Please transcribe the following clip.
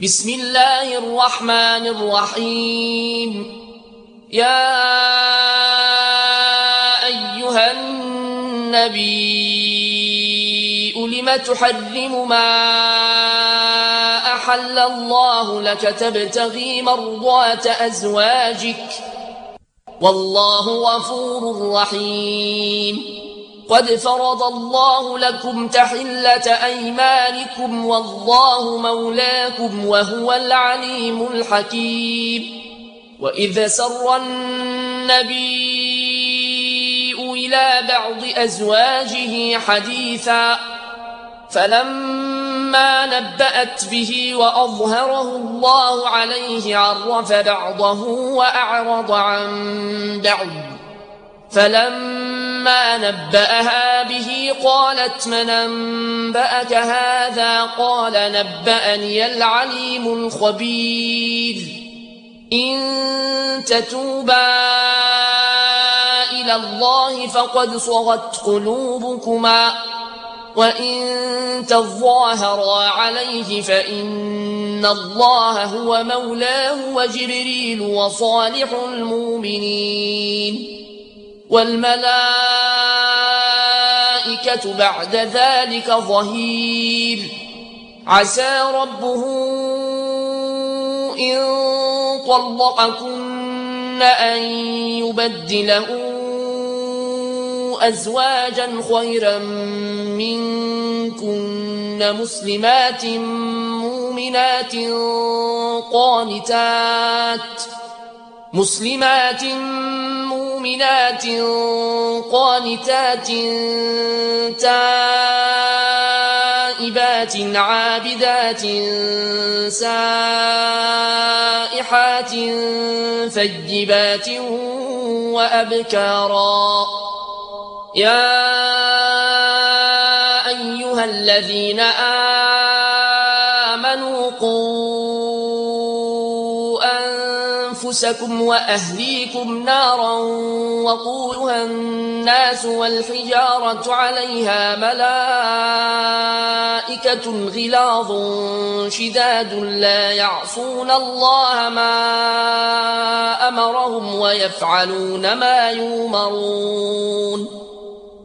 بسم الله الرحمن الرحيم. يا أيها النبي لم تحرم ما أحل الله لك تبتغي مرضات أزواجك والله غفور رحيم. قد فرض الله لكم تحلة أيمانكم والله مولاكم وهو العليم الحكيم. وإذ سر النبي إلى بعض أزواجه حديثا فلما نبأت به وأظهره الله عليه عرف بعضه وأعرض عن بعض فلما نبأها به قالت من أنبأك هذا قال نبأني العليم الخبير. إن تتوبا إلى الله فقد صغت قلوبكما وإن تظاهرا عليه فإن الله هو مولاه وجبريل وصالح المؤمنين والملائكة بعد ذلك ظهير. عسى ربه إن طلقكن أن يبدله أزواجا خيرا منكن مسلمات مؤمنات قانتات تائبات عابدات سائحات ثيبات وأبكارا. يا أيها الذين آمنوا قوا أنفسكم وأهليكم نارا وقودها الناس والحجارة عليها ملائكة غلاظ شداد لا يعصون الله ما أمرهم ويفعلون ما يؤمرون.